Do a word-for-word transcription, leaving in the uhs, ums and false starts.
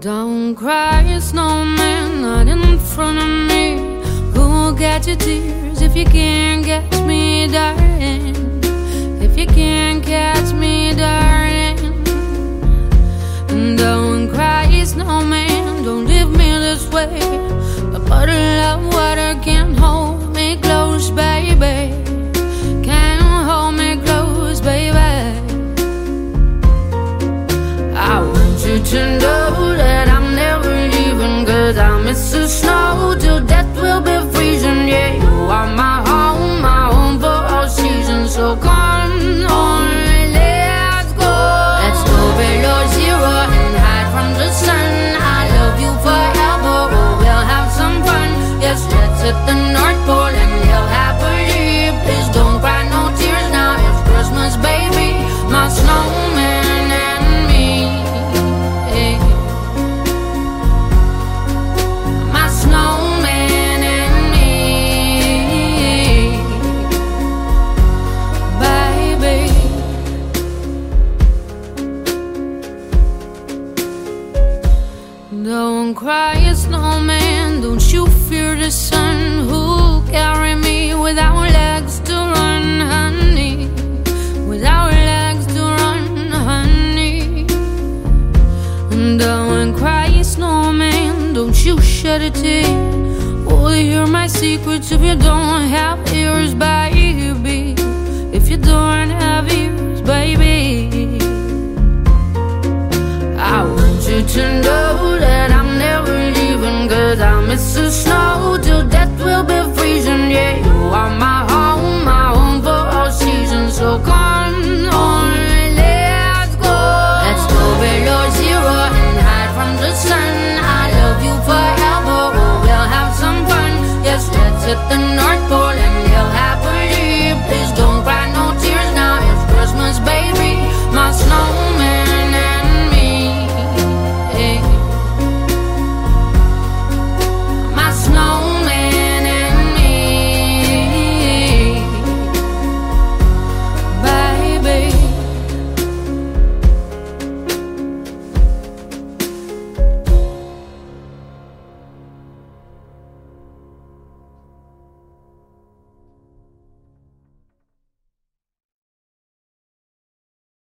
Don't cry, snowman, not in front of me. Who'll catch your tears if you can't catch me, darling? If you can't catch me, darling. Don't cry, snowman, don't leave me this way. A bottle of water can't hold me close, baby. Can't hold me close, baby. I want you to know that I'm never leaving, 'cause I miss the snow till death will be freezing. Yeah, you are my home, my home for all seasons. So come on, let's go. Let's go below zero and hide from the sun. I love you forever, oh, we'll have some fun. Yes, let's hit the North Pole and live happily. Please don't cry no tears now, it's Christmas, baby. My snowman and me, yeah. My snowman and me, baby. Don't cry, snowman, don't you fear the sun. Who'll carry me without legs to run, honey? Without legs to run, honey. Don't cry, snowman, don't you shed a tear. Oh, hear my secrets if you don't have ears, baby. If you don't have ears, baby. I want you to know that I'm never leaving, 'cause I miss the snow till death will be freezing. Yeah, you are my home, my home for all seasons. So come on, let's go. Let's go below zero and hide from the sun. I love you forever, oh, we'll have some fun. Yes, let's hit the north.